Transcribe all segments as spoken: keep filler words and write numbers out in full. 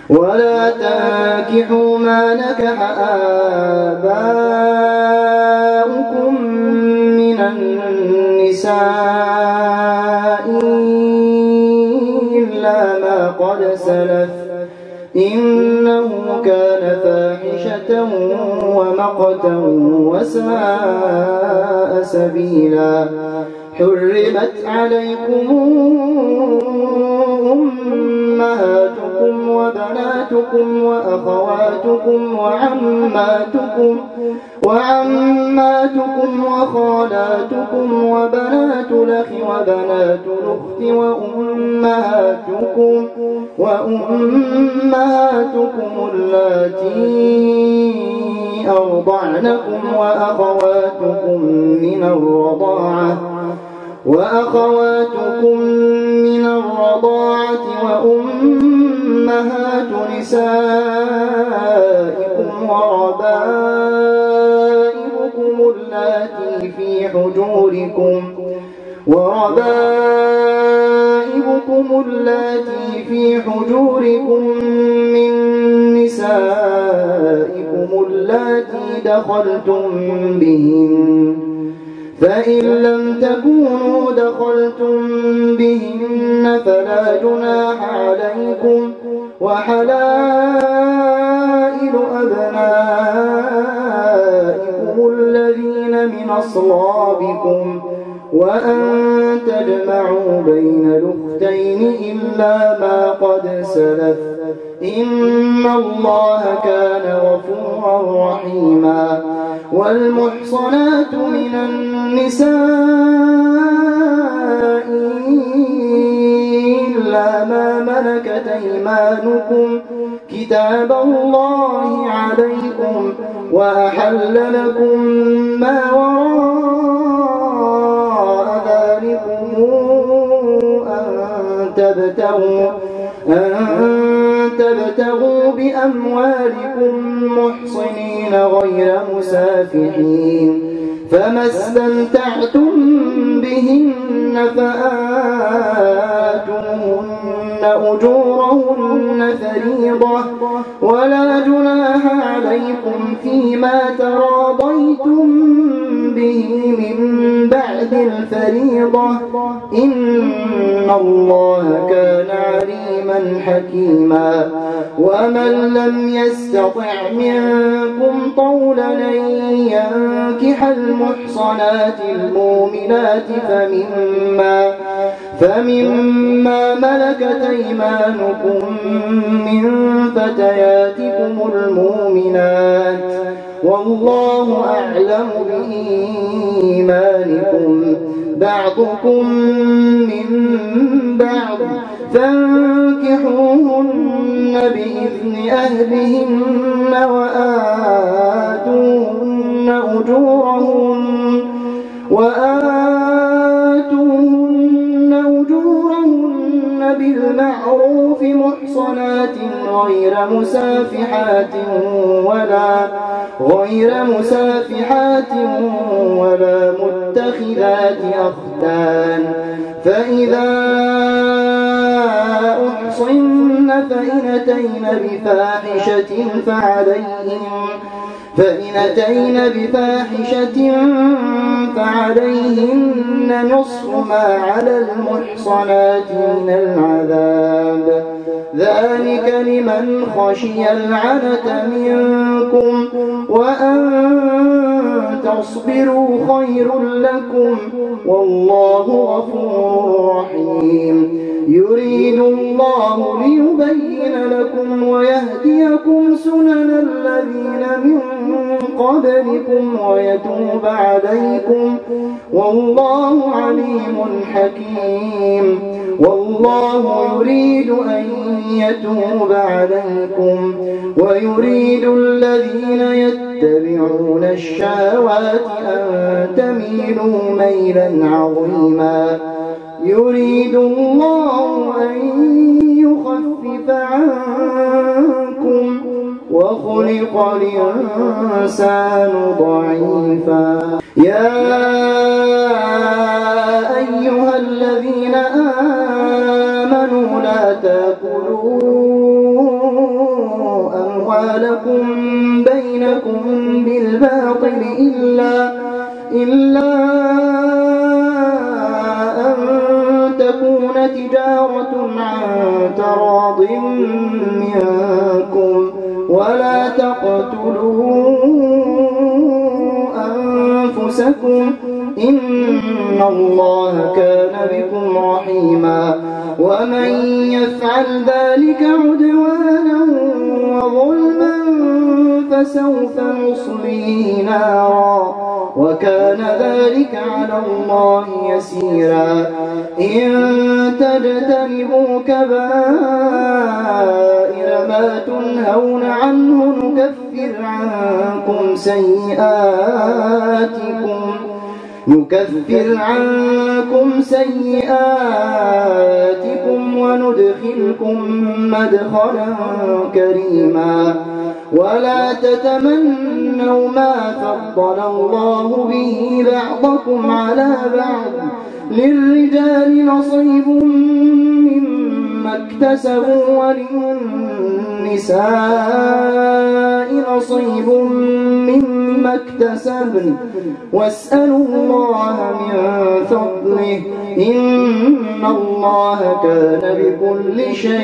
ولا تنكحوا ما نكح آباؤكم من النساء إلا ما قد سلف إنه كان فاحشة ومقتا وساء سبيلا. حرمت عليكم أمهاتكم وبناتكم وأخواتكم وعماتكم وعماتكم وخالاتكم وبنات الأخ وبنات الأخت وأمهاتكم وأمهاتكم اللاتي أرضعنكم وأخواتكم من الرضاعة وأخواتكم من الرضاعة وأمهات نسائكم وربائبكم اللاتي في حجوركم وربائبكم اللاتي في حجوركم من نسائكم اللاتي دخلتم بهن فإن لم تكونوا دخلتم بهن فلا جناح عليكم وحلائل أبنائكم الذين من أصلابكم وأن تجمعوا بين الأختين إلا ما قد سلف إن الله كان غفورا رحيما. والمحصنات من النساء إلا ما ملكت أيمانكم كتاب الله عليكم وأحل لكم ما وراء ذلكم أن تبتغوا أن تبتغوا بأموالكم محصنين غير مسافحين فما استمتعتم بهن فآتوهن أجورهن فريضة ولا جناح عليكم فيما تراضيتم به من بعد الفريضة إن الله كان عليما حكيما. ومن لم يستطع منكم طولا أن ينكح المحصنات المؤمنات فمما فمما ملكت أيمانكم من فتياتكم المؤمنات والله أعلم بإيمانكم بعضكم من بعض فانكحوهن بإذن أهلهن وآتوهن أجورهن وآتوهن أجورهن بالمعروف محصنات غير مسافحات ولا غير مسافحات ولا متخذات أخدان فإذا أحصن فإن أتين بفاحشة فعليهم فإن أتين بفاحشة فعليهن نصف ما على المحصنات من العذاب ذلك لمن خشي العنة منكم وأن تصبروا خير لكم والله غفور رحيم. يريد الله ليبين لكم ويهديكم سنن الذين من قبلكم ويتوب عليكم والله عليم حكيم. والله يريد أن يتوب عليكم ويريد الذين يتبعون الشهوات أن تميلوا ميلا عظيما. يريد الله أن يخفف عنكم وخلق الإنسان ضعيفا. يا أيها الذين آمنوا لا تأكلوا أموالكم بينكم بالباطل إلا, إلا أن تكون تجارة عن تراض منكم ولا تقتلوا أنفسكم إن الله كان بكم رحيما ومن يفعل ذلك عدوانا وظلما فسوف نصليه نارا وكان ذلك على الله يسيرا إن تجتنبوا كبائر ما تنهون عنه نكفر عنكم سيئاتكم نكفر عنكم سيئاتكم وندخلكم مدخلا كريما ولا تتمنوا ما فضل الله به بعضكم على بعض للرجال نصيب مما اكتسبوا وللنساء نصيب مما اكتسبن واسألوا الله من فضله إن الله كان بكل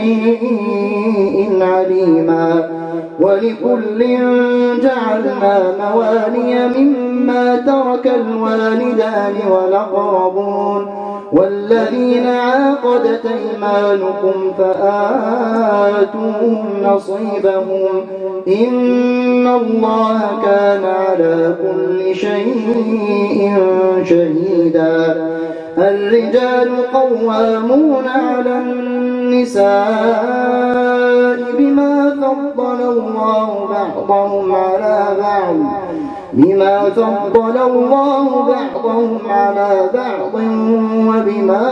شيء عليما ولكل جعلنا موالي مما ترك الوالدان والأقربون والذين عاقدت أيمانكم فآتوهم نصيبهم إن الله كان على كل شيء شهيدا الرجال قوامون على النساء بما فضل الله بعضهم على بعض بما فضل الله بعضهم على بعض وبما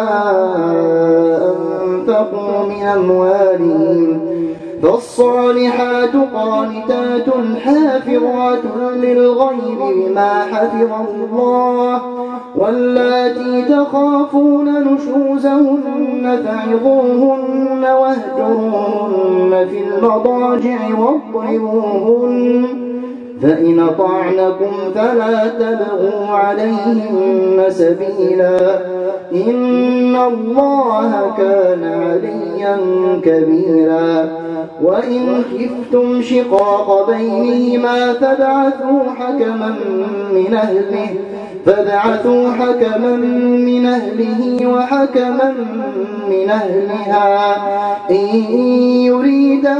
أنفقوا من أموالهم فالصالحات قانتات حافظات للغيب بما حفظ الله واللاتي تخافون نشوزهن فعظوهن واهجروهن في المضاجع واضربوهن فإن أطعنكم فلا تبغوا عليهن سبيلا إن الله كان عليا كبيرا وإن خفتم شقاق بينهما فابعثوا حكما من أهله فابعثوا حكما من أهله وحكما من أهلها إن يريدا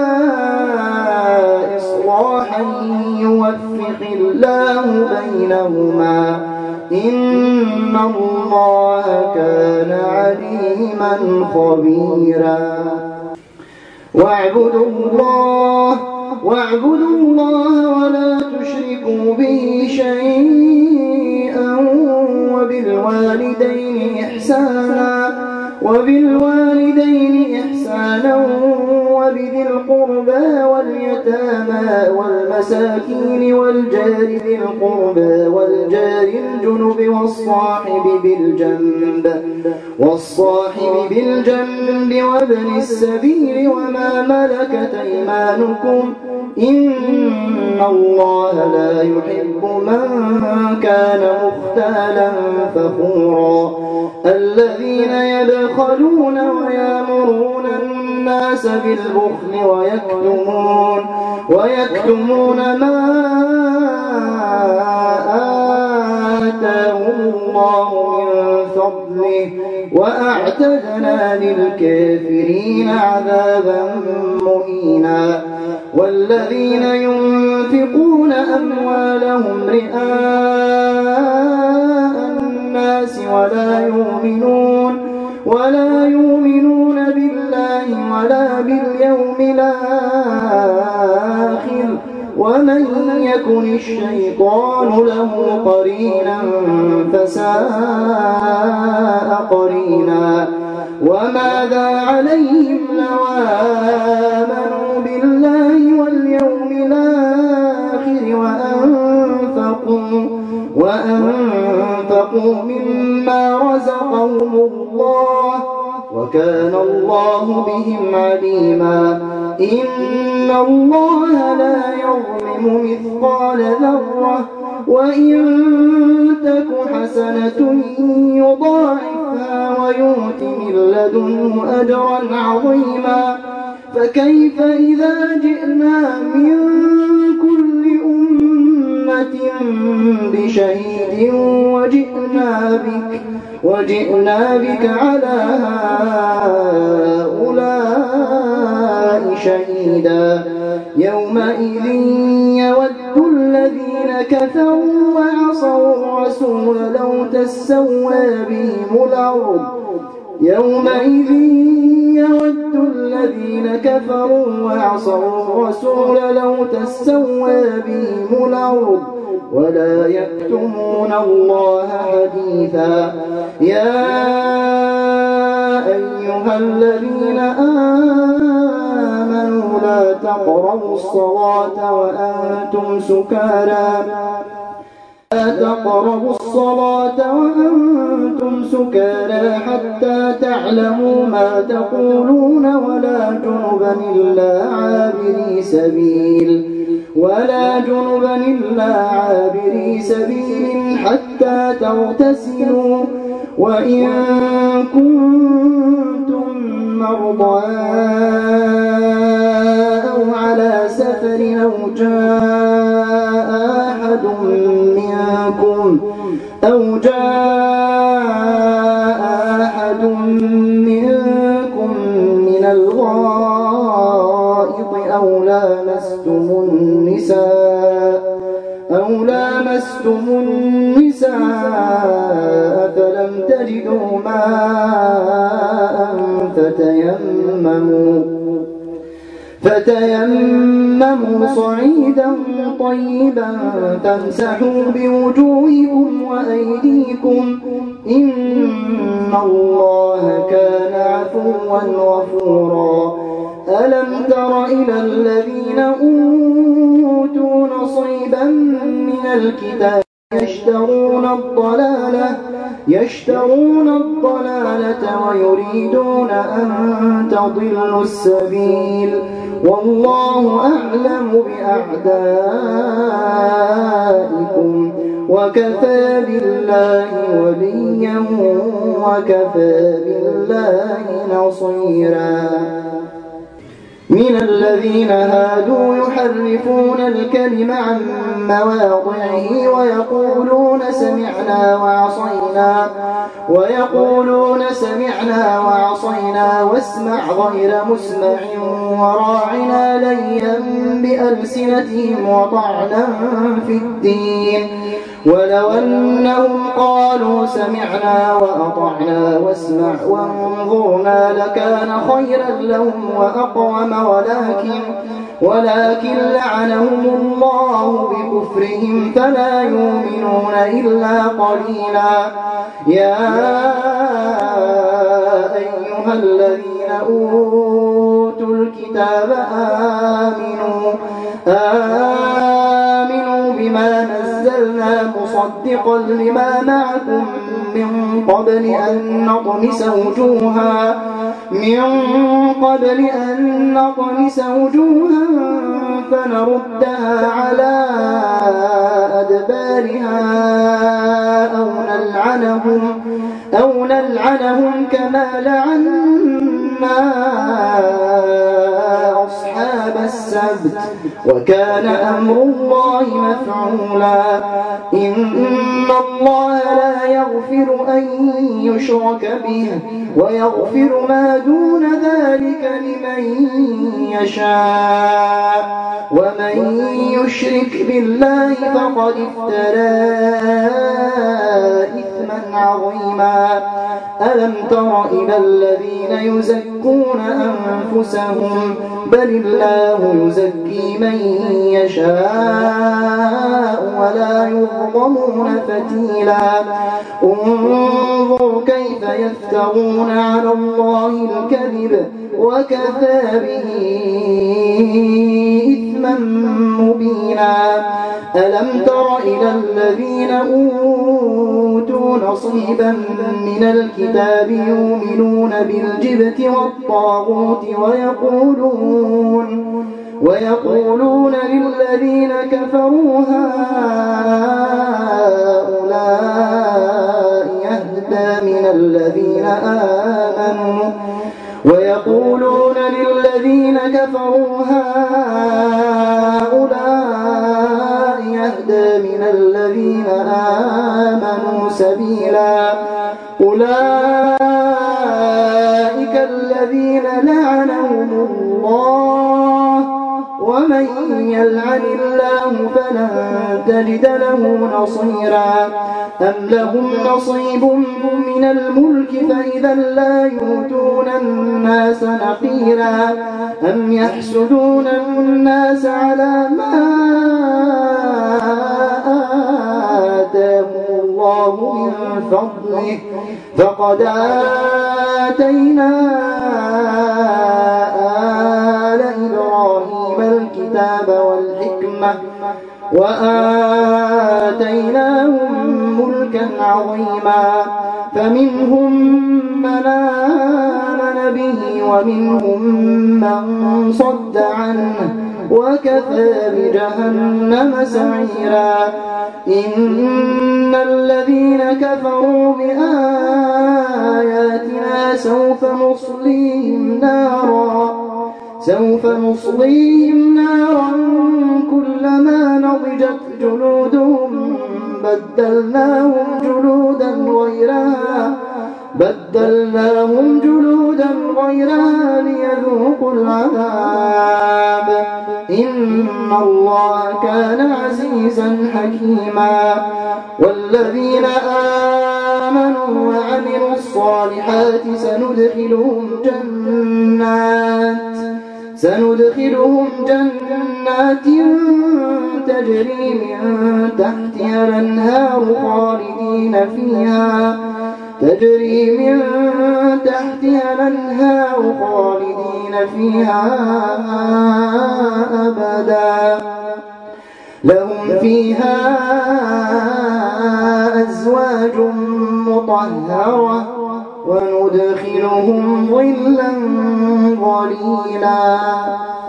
إصلاحا يوفق الله بينهما إن الله كان عليما خبيرا واعبدوا الله واعبدوا الله ولا تشركوا به شيئا وبالوالدين إحسانا وبالوالدين إحسانا وبذي القربى واليتامى والمساكين والجار ذي القربى والجار الجنب والصاحب بالجنب والصاحب بالجنب وابن السبيل وما ملكت أيمانكم إن الله لا يحب من كان مختالا فخورا الذين يبخلون ويأمرون الناس بالبخل ويكتمون ويكتمون ما آتاهم الله من فضله وأعتدنا للكافرين عذابا مهينا والذين ينفقون أموالهم رئاء الناس ولا يؤمنون ولا يؤمنون بالله ولا باليوم الآخر ومن يكن الشيطان له قرينا فساء قرينا وماذا عليهم لو آمنوا بالله واليوم الآخر وأنفقوا وأنفقوا مما رزقهم الله وكان الله بهم عليما إن الله لا يظلم مثقال ذرة وإن تك حسنة يضاعفها ويؤت من لدنه أجرا عظيما فكيف إذا جئنا من كل أمة بشهيد وجئنا بك وجئنا بك على هؤلاء شهيدا يومئذ يود الذين كفروا وعصوا الرسول لو تسوى بهم الأرض يومئذ يود الذين كفروا وعصوا الرسول لو تسوى بهم الأرض ولا يكتمون الله حديثا يا أيها الذين آمنوا لا تقربوا الصلاة وأنتم سكارى لا تقربوا الصلاة وأنتم سكارى حتى تعلموا ما تقولون ولا جنبا إلا عابري سبيل ولا جنبا إلا عابري سبيل حتى تغتسلوا وإن كنتم مرضى أو على سفر أو جاء أحد منكم أو جاء أحد منكم من الغائط أو لامستم النساء أو لامستم النساء فلم تجدوا ماء فتيمموا فتيمموا صعيدا طيبا فامسحوا بوجوهكم وأيديكم إن الله كان عفوا غفورا ألم تر إلى الذين أوتوا نصيبا من الكتاب يشترون الضلالة يشترون الضلالة ويريدون أن تضلوا السبيل والله أعلم بأعدائكم وكفى بالله وليا وكفى بالله نصيرا من الذين هادوا يحرفون الكلم عن مواضعه ويقولون سمعنا وعصينا ويقولون سمعنا وعصينا واسمع غير مسمع وراعنا ليا بألسنتهم وطعنا في الدين ولو أنهم قالوا سمعنا وأطعنا واسمع وانظرنا لكان خيرا لهم وأقوم ولكن ولكن لعنهم الله بكفرهم فلا يؤمنون إلا قليلا يا أيها الذين أوتوا الكتاب آمنوا آمنوا بما نزلنا مصدقا لما معكم من قبل أن نطمس وجوها من قبل أن نطمس وجوها فنردها على أدبارها أو نلعنهم أو نلعنهم كما لعنا أصحاب السبت وكان أمر الله مفعولا إن الله لا يغفر أن يشرك به ويغفر ما دون ذلك لمن يشاء ومن يشرك بالله فقد افترى إثما عظيما ألم تر إلى الذين يزكون أنفسهم بل الله يزكي من يشاء ولا يظلمون فتيلا انظر كيف يفترون على الله الكذب وكفى به إثما مبينا ألم تر إلى الذين أوتوا نصيبا من الكتاب يؤمنون بالجبت والطاغوت ويقولون ويقولون للذين كفروا هؤلاء يهدى من الذين آمنوا ويقولون للذين كفروا هؤلاء يهدى من الذين آمنوا سبيلا أولئك الذين لعنهم الله ومن يلعن الله فلن تجد له نصيرا أم لهم نصيب من الملك فإذا لا يؤتون الناس نقيرا أم يحسدون الناس على ما آتاهم الله من فضله فقد آتينا آل إبراهيم الكتاب والحكمة وآتيناهم ملكا عظيما فمنهم من آمن به ومنهم من صد عنه وكفى بجهنم سعيرا إن الذين كفروا بآياتنا سوف نصليهم نارا سوف نصليهم نارا كلما نضجت جلودهم بدلناهم جلودا غيرها بدلناهم جلودا غيرها ليذوقوا العذاب إن الله كان عزيزا حكيما والذين آمنوا وعملوا الصالحات سندخلهم جنات سندخلهم جنات تجري من تحتها الأنهار خالدين فيها تجري من تحتها الأنهار خالدين فيها أبدا لهم فيها أزواج مطهرة وندخلهم ظلا ظليلا.